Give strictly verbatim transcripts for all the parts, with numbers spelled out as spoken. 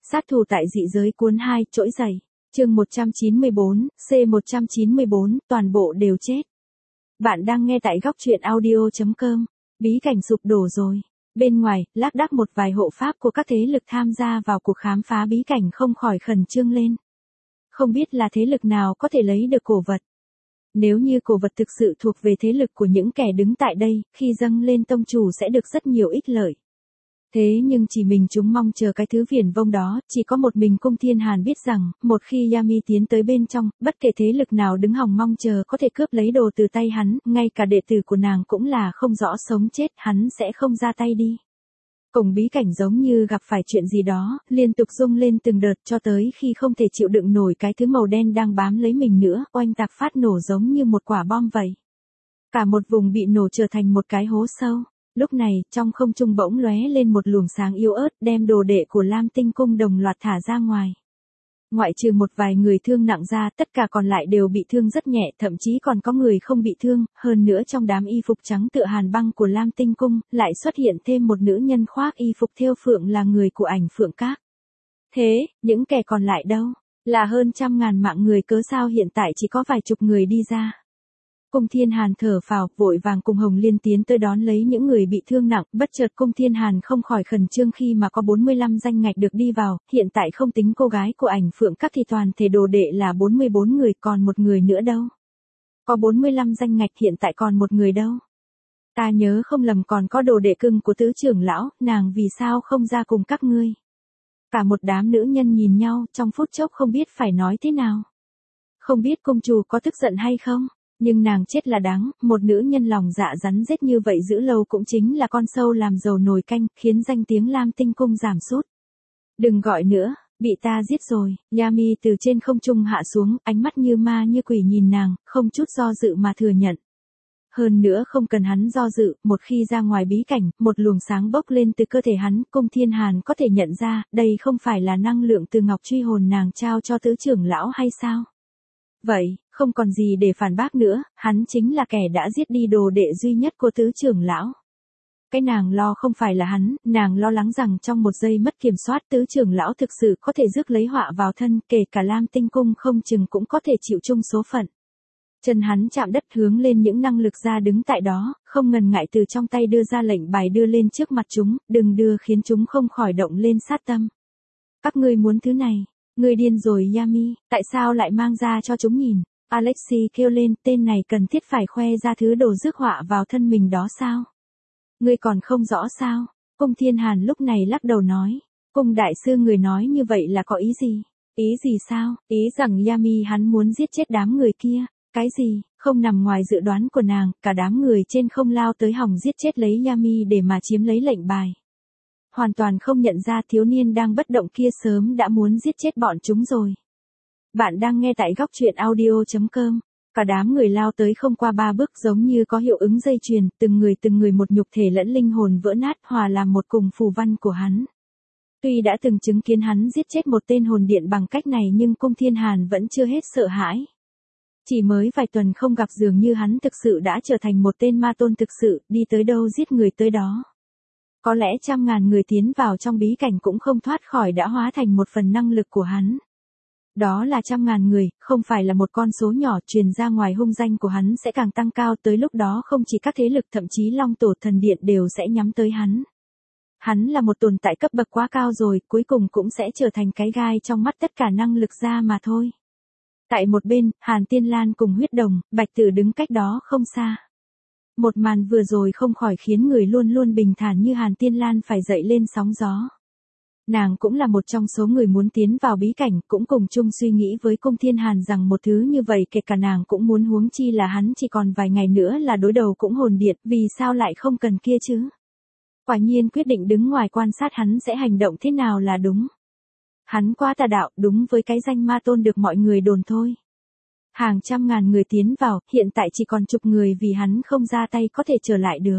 Sát thủ tại dị giới cuốn hai, trỗi dậy. Chương một trăm chín mươi bốn, C một trăm chín mươi bốn, toàn bộ đều chết. Bạn đang nghe tại góc truyện audio chấm com. Bí cảnh sụp đổ rồi. Bên ngoài, lác đác một vài hộ pháp của các thế lực tham gia vào cuộc khám phá bí cảnh không khỏi khẩn trương lên. Không biết là thế lực nào có thể lấy được cổ vật. Nếu như cổ vật thực sự thuộc về thế lực của những kẻ đứng tại đây, khi dâng lên tông chủ sẽ được rất nhiều ích lợi. Thế nhưng chỉ mình chúng mong chờ cái thứ viển vông đó, chỉ có một mình Cung Thiên Hàn biết rằng, một khi Yami tiến tới bên trong, bất kể thế lực nào đứng hòng mong chờ có thể cướp lấy đồ từ tay hắn, ngay cả đệ tử của nàng cũng là không rõ sống chết, hắn sẽ không ra tay đi. Cổng bí cảnh giống như gặp phải chuyện gì đó, liên tục rung lên từng đợt cho tới khi không thể chịu đựng nổi cái thứ màu đen đang bám lấy mình nữa, oanh tạc phát nổ giống như một quả bom vậy. Cả một vùng bị nổ trở thành một cái hố sâu. Lúc này, trong không trung bỗng lóe lên một luồng sáng yếu ớt đem đồ đệ của Lam Tinh Cung đồng loạt thả ra ngoài. Ngoại trừ một vài người thương nặng ra, tất cả còn lại đều bị thương rất nhẹ, thậm chí còn có người không bị thương, hơn nữa trong đám y phục trắng tựa hàn băng của Lam Tinh Cung, lại xuất hiện thêm một nữ nhân khoác y phục thêu phượng là người của Ảnh Phượng Các. Thế, những kẻ còn lại đâu? Là hơn trăm ngàn mạng người, cớ sao hiện tại chỉ có vài chục người đi ra? Cung Thiên Hàn thở phào, vội vàng cùng Hồng Liên tiến tới đón lấy những người bị thương nặng, bất chợt Cung Thiên Hàn không khỏi khẩn trương khi mà có bốn mươi lăm danh ngạch được đi vào, hiện tại không tính cô gái của Ảnh Phượng Các thì toàn thể đồ đệ là bốn mươi bốn người, còn một người nữa đâu? Có bốn mươi lăm danh ngạch, hiện tại còn một người đâu? Ta nhớ không lầm còn có đồ đệ cưng của tứ trưởng lão, nàng vì sao không ra cùng các ngươi? Cả một đám nữ nhân nhìn nhau, trong phút chốc không biết phải nói thế nào. Không biết công chủ có tức giận hay không? Nhưng nàng chết là đáng, một nữ nhân lòng dạ rắn rết như vậy giữ lâu cũng chính là con sâu làm dầu nồi canh, khiến danh tiếng Lam Tinh Cung giảm sút. Đừng gọi nữa, bị ta giết rồi. Yami từ trên không trung hạ xuống, ánh mắt như ma như quỷ nhìn nàng, không chút do dự mà thừa nhận. Hơn nữa không cần hắn do dự, một khi ra ngoài bí cảnh, một luồng sáng bốc lên từ cơ thể hắn, Cung Thiên Hàn có thể nhận ra, đây không phải là năng lượng từ ngọc truy hồn nàng trao cho tứ trưởng lão hay sao? Vậy, không còn gì để phản bác nữa, hắn chính là kẻ đã giết đi đồ đệ duy nhất của tứ trưởng lão. Cái nàng lo không phải là hắn, nàng lo lắng rằng trong một giây mất kiểm soát tứ trưởng lão thực sự có thể rước lấy họa vào thân, kể cả Lam Tinh Cung không chừng cũng có thể chịu chung số phận. Chân hắn chạm đất hướng lên những năng lực ra đứng tại đó, không ngần ngại từ trong tay đưa ra lệnh bài đưa lên trước mặt chúng, đừng đưa khiến chúng không khỏi động lên sát tâm. Các ngươi muốn thứ này. Ngươi điên rồi Yami, tại sao lại mang ra cho chúng nhìn? Alexi kêu lên, tên này cần thiết phải khoe ra thứ đồ rước họa vào thân mình đó sao? Ngươi còn không rõ sao? Cung Thiên Hàn lúc này lắc đầu nói. Cung đại sư, người nói như vậy là có ý gì? Ý gì sao? Ý rằng Yami hắn muốn giết chết đám người kia. Cái gì? Không nằm ngoài dự đoán của nàng, cả đám người trên không lao tới hòng giết chết lấy Yami để mà chiếm lấy lệnh bài. Hoàn toàn không nhận ra thiếu niên đang bất động kia sớm đã muốn giết chết bọn chúng rồi. Bạn đang nghe tại góc truyện audio chấm com. Cả đám người lao tới không qua ba bước giống như có hiệu ứng dây chuyền, từng người từng người một nhục thể lẫn linh hồn vỡ nát hòa làm một cùng phù văn của hắn. Tuy đã từng chứng kiến hắn giết chết một tên hồn điện bằng cách này nhưng Cung Thiên Hàn vẫn chưa hết sợ hãi. Chỉ mới vài tuần không gặp dường như hắn thực sự đã trở thành một tên ma tôn thực sự, đi tới đâu giết người tới đó. Có lẽ trăm ngàn người tiến vào trong bí cảnh cũng không thoát khỏi đã hóa thành một phần năng lực của hắn. Đó là trăm ngàn người, không phải là một con số nhỏ, truyền ra ngoài hung danh của hắn sẽ càng tăng cao, tới lúc đó không chỉ các thế lực thậm chí Long Tổ Thần Điện đều sẽ nhắm tới hắn. Hắn là một tồn tại cấp bậc quá cao rồi, cuối cùng cũng sẽ trở thành cái gai trong mắt tất cả năng lực ra mà thôi. Tại một bên, Hàn Tiên Lan cùng Huyết Đồng, Bạch Tử đứng cách đó không xa. Một màn vừa rồi không khỏi khiến người luôn luôn bình thản như Hàn Tiên Lan phải dậy lên sóng gió. Nàng cũng là một trong số người muốn tiến vào bí cảnh, cũng cùng chung suy nghĩ với Cung Thiên Hàn rằng một thứ như vậy kể cả nàng cũng muốn, huống chi là hắn chỉ còn vài ngày nữa là đối đầu cũng hồn điện, vì sao lại không cần kia chứ? Quả nhiên quyết định đứng ngoài quan sát hắn sẽ hành động thế nào là đúng. Hắn quá tà đạo, đúng với cái danh ma tôn được mọi người đồn thôi. Hàng trăm ngàn người tiến vào, hiện tại chỉ còn chục người vì hắn không ra tay có thể trở lại được.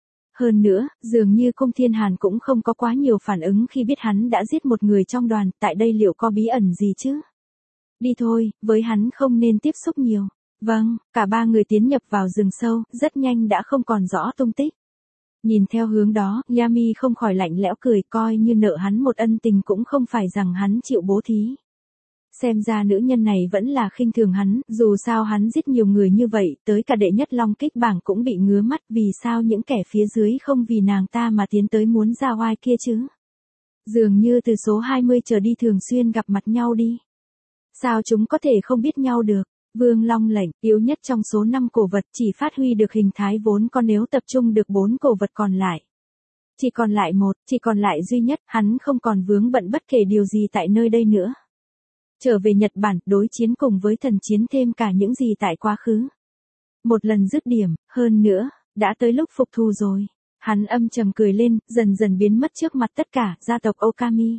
Hơn nữa, dường như Cung Thiên Hàn cũng không có quá nhiều phản ứng khi biết hắn đã giết một người trong đoàn, tại đây liệu có bí ẩn gì chứ? Đi thôi, với hắn không nên tiếp xúc nhiều. Vâng, cả ba người tiến nhập vào rừng sâu, rất nhanh đã không còn rõ tung tích. Nhìn theo hướng đó, Yami không khỏi lạnh lẽo cười, coi như nợ hắn một ân tình cũng không phải rằng hắn chịu bố thí. Xem ra nữ nhân này vẫn là khinh thường hắn, dù sao hắn giết nhiều người như vậy, tới cả đệ nhất long kích bảng cũng bị ngứa mắt, vì sao những kẻ phía dưới không vì nàng ta mà tiến tới muốn ra oai kia chứ? Dường như từ số hai mươi trở đi thường xuyên gặp mặt nhau đi. Sao chúng có thể không biết nhau được? Vương Long lệnh, yếu nhất trong số năm cổ vật, chỉ phát huy được hình thái vốn có nếu tập trung được bốn cổ vật còn lại. Chỉ còn lại một, chỉ còn lại duy nhất, hắn không còn vướng bận bất kể điều gì tại nơi đây nữa. Trở về Nhật Bản, đối chiến cùng với thần chiến thêm cả những gì tại quá khứ. Một lần dứt điểm, hơn nữa, đã tới lúc phục thù rồi. Hắn âm trầm cười lên, dần dần biến mất trước mặt tất cả, gia tộc Okami.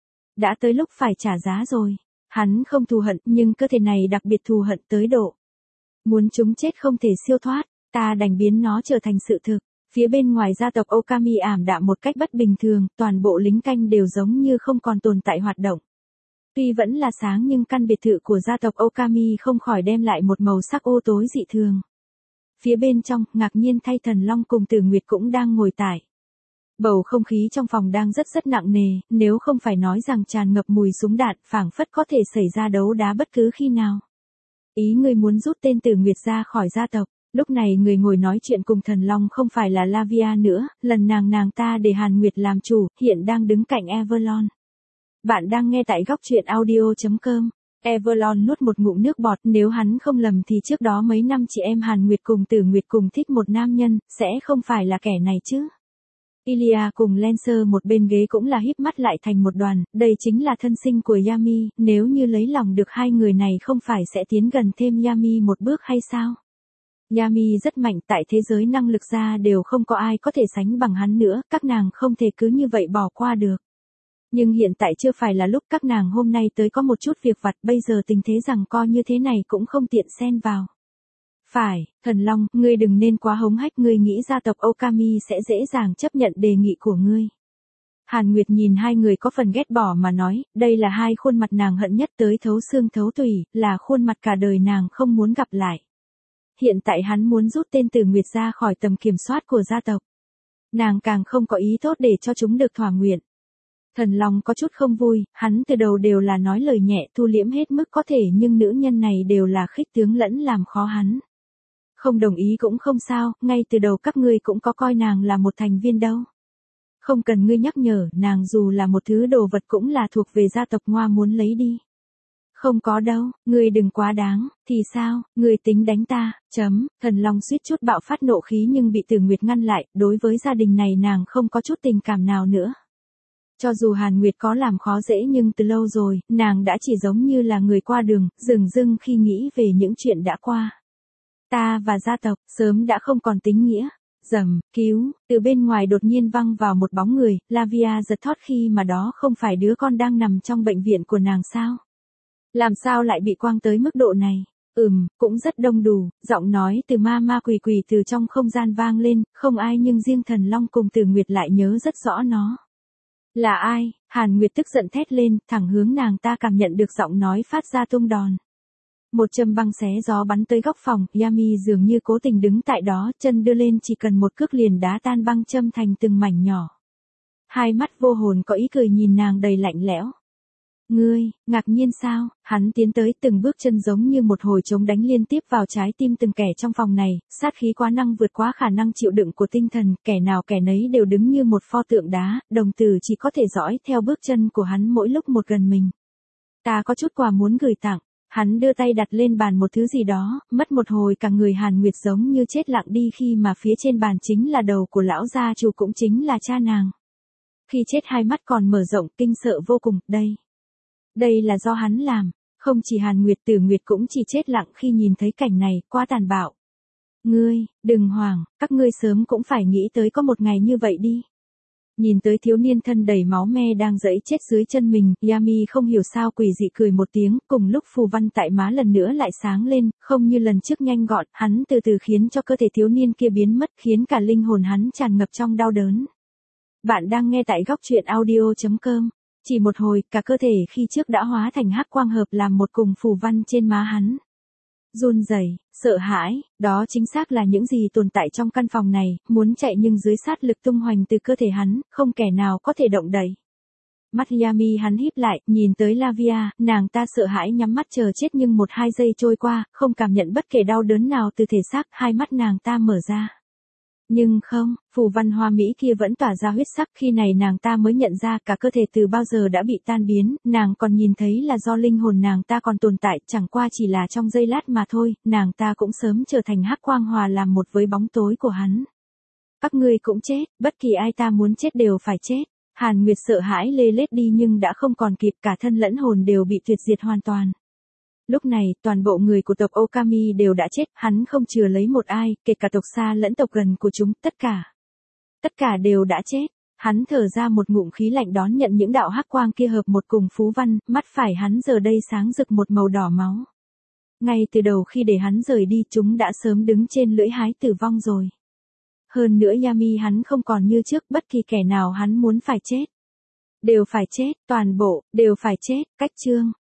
Đã tới lúc phải trả giá rồi. Hắn không thù hận, nhưng cơ thể này đặc biệt thù hận tới độ. Muốn chúng chết không thể siêu thoát, ta đành biến nó trở thành sự thực. Phía bên ngoài gia tộc Okami ảm đạm một cách bất bình thường, toàn bộ lính canh đều giống như không còn tồn tại hoạt động. Tuy vẫn là sáng nhưng căn biệt thự của gia tộc Okami không khỏi đem lại một màu sắc u tối dị thường. Phía bên trong, ngạc nhiên thay Thần Long cùng Tử Nguyệt cũng đang ngồi tại. Bầu không khí trong phòng đang rất rất nặng nề, nếu không phải nói rằng tràn ngập mùi súng đạn, phảng phất có thể xảy ra đấu đá bất cứ khi nào. Ý người muốn rút tên Tử Nguyệt ra khỏi gia tộc. Lúc này người ngồi nói chuyện cùng Thần Long không phải là Lavia nữa, lần nàng nàng ta để Hàn Nguyệt làm chủ, hiện đang đứng cạnh Avalon. Bạn đang nghe tại góc truyện audio chấm com. Avalon nuốt một ngụm nước bọt, nếu hắn không lầm thì trước đó mấy năm chị em Hàn Nguyệt cùng Tử Nguyệt cùng thích một nam nhân, sẽ không phải là kẻ này chứ. Ilya cùng Lancer một bên ghế cũng là híp mắt lại thành một đoàn, đây chính là thân sinh của Yami, nếu như lấy lòng được hai người này không phải sẽ tiến gần thêm Yami một bước hay sao? Yami rất mạnh, tại thế giới năng lực ra đều không có ai có thể sánh bằng hắn nữa, các nàng không thể cứ như vậy bỏ qua được. Nhưng hiện tại chưa phải là lúc, các nàng hôm nay tới có một chút việc vặt, bây giờ tình thế rằng co như thế này cũng không tiện xen vào. Phải, Thần Long, ngươi đừng nên quá hống hách, ngươi nghĩ gia tộc Okami sẽ dễ dàng chấp nhận đề nghị của ngươi. Hàn Nguyệt nhìn hai người có phần ghét bỏ mà nói, đây là hai khuôn mặt nàng hận nhất tới thấu xương thấu tủy, là khuôn mặt cả đời nàng không muốn gặp lại. Hiện tại hắn muốn rút tên Tử Nguyệt ra khỏi tầm kiểm soát của gia tộc. Nàng càng không có ý tốt để cho chúng được thỏa nguyện. Thần Long có chút không vui, hắn từ đầu đều là nói lời nhẹ thu liễm hết mức có thể, nhưng nữ nhân này đều là khích tướng lẫn làm khó hắn. Không đồng ý cũng không sao, ngay từ đầu các ngươi cũng có coi nàng là một thành viên đâu. Không cần ngươi nhắc nhở, nàng dù là một thứ đồ vật cũng là thuộc về gia tộc Ngoa muốn lấy đi. Không có đâu, ngươi đừng quá đáng, thì sao, ngươi tính đánh ta, chấm, Thần Long suýt chút bạo phát nộ khí nhưng bị Tử Nguyệt ngăn lại, đối với gia đình này nàng không có chút tình cảm nào nữa. Cho dù Hàn Nguyệt có làm khó dễ nhưng từ lâu rồi, nàng đã chỉ giống như là người qua đường, dừng dưng khi nghĩ về những chuyện đã qua. Ta và gia tộc, sớm đã không còn tính nghĩa. Dầm, cứu, từ bên ngoài đột nhiên văng vào một bóng người, Lavia giật thót khi mà đó không phải đứa con đang nằm trong bệnh viện của nàng sao? Làm sao lại bị quăng tới mức độ này? Ừm, cũng rất đông đủ, giọng nói từ ma ma quỷ quỷ từ trong không gian vang lên, không ai nhưng riêng Thần Long cùng Tử Nguyệt lại nhớ rất rõ nó. Là ai? Hàn Nguyệt tức giận thét lên, thẳng hướng nàng ta cảm nhận được giọng nói phát ra tung đòn. Một châm băng xé gió bắn tới góc phòng, Yami dường như cố tình đứng tại đó, chân đưa lên chỉ cần một cước liền đá tan băng châm thành từng mảnh nhỏ. Hai mắt vô hồn có ý cười nhìn nàng đầy lạnh lẽo. Ngươi, ngạc nhiên sao? Hắn tiến tới từng bước chân giống như một hồi trống đánh liên tiếp vào trái tim từng kẻ trong phòng này, sát khí quá năng vượt quá khả năng chịu đựng của tinh thần, kẻ nào kẻ nấy đều đứng như một pho tượng đá, đồng tử chỉ có thể dõi theo bước chân của hắn mỗi lúc một gần mình. Ta có chút quà muốn gửi tặng. Hắn đưa tay đặt lên bàn một thứ gì đó, mất một hồi cả người Hàn Nguyệt giống như chết lặng đi khi mà phía trên bàn chính là đầu của lão gia chủ cũng chính là cha nàng. Khi chết hai mắt còn mở rộng kinh sợ vô cùng, đây. Đây là do hắn làm, không chỉ Hàn Nguyệt Tử Nguyệt cũng chỉ chết lặng khi nhìn thấy cảnh này, quá tàn bạo. Ngươi, đừng hoảng, các ngươi sớm cũng phải nghĩ tới có một ngày như vậy đi. Nhìn tới thiếu niên thân đầy máu me đang giãy chết dưới chân mình, Yami không hiểu sao quỷ dị cười một tiếng, cùng lúc phù văn tại má lần nữa lại sáng lên, không như lần trước nhanh gọn, hắn từ từ khiến cho cơ thể thiếu niên kia biến mất, khiến cả linh hồn hắn tràn ngập trong đau đớn. Bạn đang nghe tại góc truyện audio chấm com. Chỉ một hồi, cả cơ thể khi trước đã hóa thành hắc quang hợp làm một cùng phù văn trên má hắn. Run rẩy, sợ hãi, đó chính xác là những gì tồn tại trong căn phòng này, muốn chạy nhưng dưới sát lực tung hoành từ cơ thể hắn, không kẻ nào có thể động đậy. Mắt Yami hắn híp lại, nhìn tới Lavia, nàng ta sợ hãi nhắm mắt chờ chết nhưng một hai giây trôi qua, không cảm nhận bất kể đau đớn nào từ thể xác, hai mắt nàng ta mở ra. Nhưng không, phù văn hoa mỹ kia vẫn tỏa ra huyết sắc, khi này nàng ta mới nhận ra cả cơ thể từ bao giờ đã bị tan biến, nàng còn nhìn thấy là do linh hồn nàng ta còn tồn tại, chẳng qua chỉ là trong giây lát mà thôi, nàng ta cũng sớm trở thành hắc quang hòa làm một với bóng tối của hắn. Các ngươi cũng chết, bất kỳ ai ta muốn chết đều phải chết. Hàn Nguyệt sợ hãi lê lết đi nhưng đã không còn kịp, cả thân lẫn hồn đều bị tuyệt diệt hoàn toàn. Lúc này, toàn bộ người của tộc Okami đều đã chết, hắn không chừa lấy một ai, kể cả tộc xa lẫn tộc gần của chúng, tất cả. Tất cả đều đã chết. Hắn thở ra một ngụm khí lạnh đón nhận những đạo hắc quang kia hợp một cùng phú văn, mắt phải hắn giờ đây sáng rực một màu đỏ máu. Ngay từ đầu khi để hắn rời đi chúng đã sớm đứng trên lưỡi hái tử vong rồi. Hơn nữa Yami hắn không còn như trước, bất kỳ kẻ nào hắn muốn phải chết. Đều phải chết, toàn bộ, đều phải chết, cách chương.